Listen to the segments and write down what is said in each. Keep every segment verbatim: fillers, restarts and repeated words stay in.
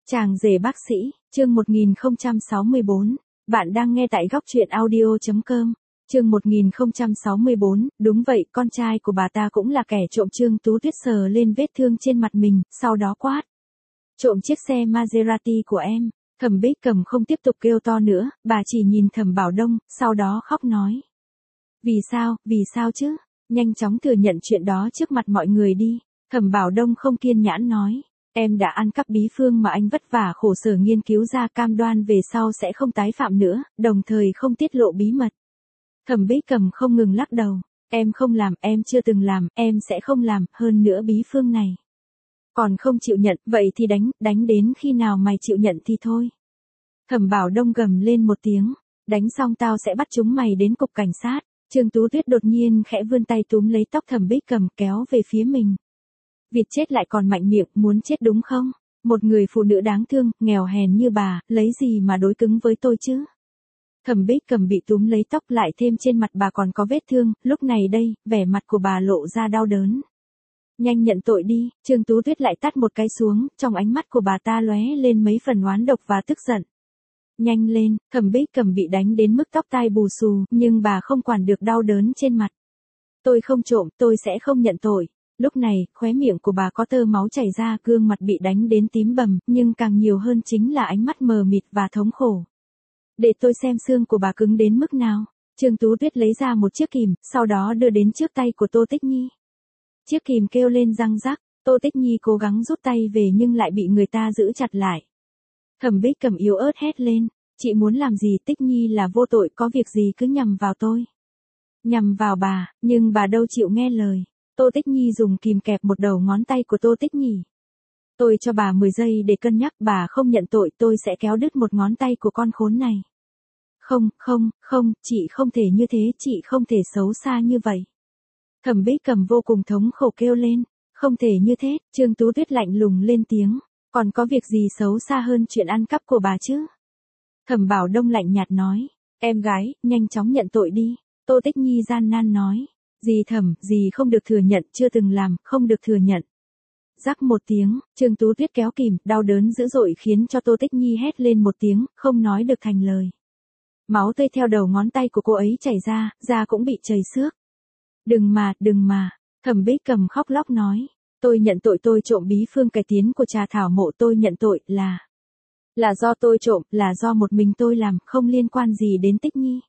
Chàng rể bác sĩ, chương một nghìn không trăm sáu mươi bốn. Bạn đang nghe tại góc truyện audio chấm com. Chương một nghìn không trăm sáu mươi bốn, đúng vậy, con trai của bà ta cũng là kẻ trộm. Trương Tú Tuyết sờ lên vết thương trên mặt mình, sau đó quát. Trộm chiếc xe Maserati của em. Thẩm Bích Cầm không tiếp tục kêu to nữa, bà chỉ nhìn Thẩm Bảo Đông, sau đó khóc nói. Vì sao, vì sao chứ? Nhanh chóng thừa nhận chuyện đó trước mặt mọi người đi. Thẩm Bảo Đông không kiên nhẫn nói. Em đã ăn cắp bí phương mà anh vất vả khổ sở nghiên cứu ra, cam đoan về sau sẽ không tái phạm nữa, đồng thời không tiết lộ bí mật. Thẩm Bích Cầm không ngừng lắc đầu. Em không làm, em chưa từng làm, em sẽ không làm, hơn nữa bí phương này. Còn không chịu nhận, vậy thì đánh, đánh đến khi nào mày chịu nhận thì thôi. Thẩm Bảo Đông gầm lên một tiếng. Đánh xong tao sẽ bắt chúng mày đến cục cảnh sát. Trương Tú Tuyết đột nhiên khẽ vươn tay túm lấy tóc Thẩm Bích Cầm kéo về phía mình. Vịt chết lại còn mạnh miệng, muốn chết đúng không? Một người phụ nữ đáng thương, nghèo hèn như bà, lấy gì mà đối cứng với tôi chứ? Thẩm Bích Cầm bị túm lấy tóc, lại thêm trên mặt bà còn có vết thương, lúc này đây, vẻ mặt của bà lộ ra đau đớn. Nhanh nhận tội đi, Trương Tú Tuyết lại tát một cái xuống, trong ánh mắt của bà ta lóe lên mấy phần oán độc và tức giận. Nhanh lên, Thẩm Bích Cầm bị đánh đến mức tóc tai bù xù, nhưng bà không quản được đau đớn trên mặt. Tôi không trộm, tôi sẽ không nhận tội. Lúc này, khóe miệng của bà có tơ máu chảy ra, gương mặt bị đánh đến tím bầm, nhưng càng nhiều hơn chính là ánh mắt mờ mịt và thống khổ. Để tôi xem xương của bà cứng đến mức nào. Trương Tú Tuyết lấy ra một chiếc kìm, sau đó đưa đến trước tay của Tô Tích Nhi. Chiếc kìm kêu lên răng rắc, Tô Tích Nhi cố gắng rút tay về nhưng lại bị người ta giữ chặt lại. Thẩm Bích Cầm yếu ớt hét lên, chị muốn làm gì? Tích Nhi là vô tội, có việc gì cứ nhằm vào tôi. Nhằm vào bà, nhưng bà đâu chịu nghe lời. Tô Tích Nhi dùng kìm kẹp một đầu ngón tay của Tô Tích Nhi. Tôi cho bà mười giây để cân nhắc, bà không nhận tội tôi sẽ kéo đứt một ngón tay của con khốn này. Không, không, không, chị không thể như thế, chị không thể xấu xa như vậy. Thẩm Bích Cầm vô cùng thống khổ kêu lên, không thể như thế. Trương Tú Tuyết lạnh lùng lên tiếng, còn có việc gì xấu xa hơn chuyện ăn cắp của bà chứ? Thẩm Bảo Đông lạnh nhạt nói, em gái, nhanh chóng nhận tội đi. Tô Tích Nhi gian nan nói. Dì Thẩm, dì không được thừa nhận, chưa từng làm, không được thừa nhận. Rắc một tiếng, Trương Tú Tuyết kéo kìm, đau đớn dữ dội khiến cho Tô Tích Nhi hét lên một tiếng, không nói được thành lời. Máu tươi theo đầu ngón tay của cô ấy chảy ra, da cũng bị chảy xước. Đừng mà, đừng mà, Thẩm Bích Cầm khóc lóc nói. Tôi nhận tội, tôi trộm bí phương cải tiến của trà thảo mộ, tôi nhận tội là... Là do tôi trộm, là do một mình tôi làm, không liên quan gì đến Tích Nhi.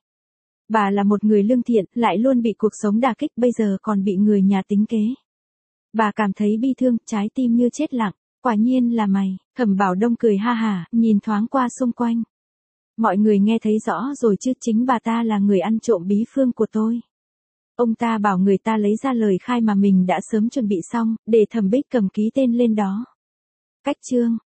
Bà là một người lương thiện, lại luôn bị cuộc sống đả kích, bây giờ còn bị người nhà tính kế. Bà cảm thấy bi thương, trái tim như chết lặng, quả nhiên là mày. Thẩm Bảo Đông cười ha hả, nhìn thoáng qua xung quanh. Mọi người nghe thấy rõ rồi chứ, chính bà ta là người ăn trộm bí phương của tôi. Ông ta bảo người ta lấy ra lời khai mà mình đã sớm chuẩn bị xong, để Thẩm Bích Cầm ký tên lên đó. Cách chương.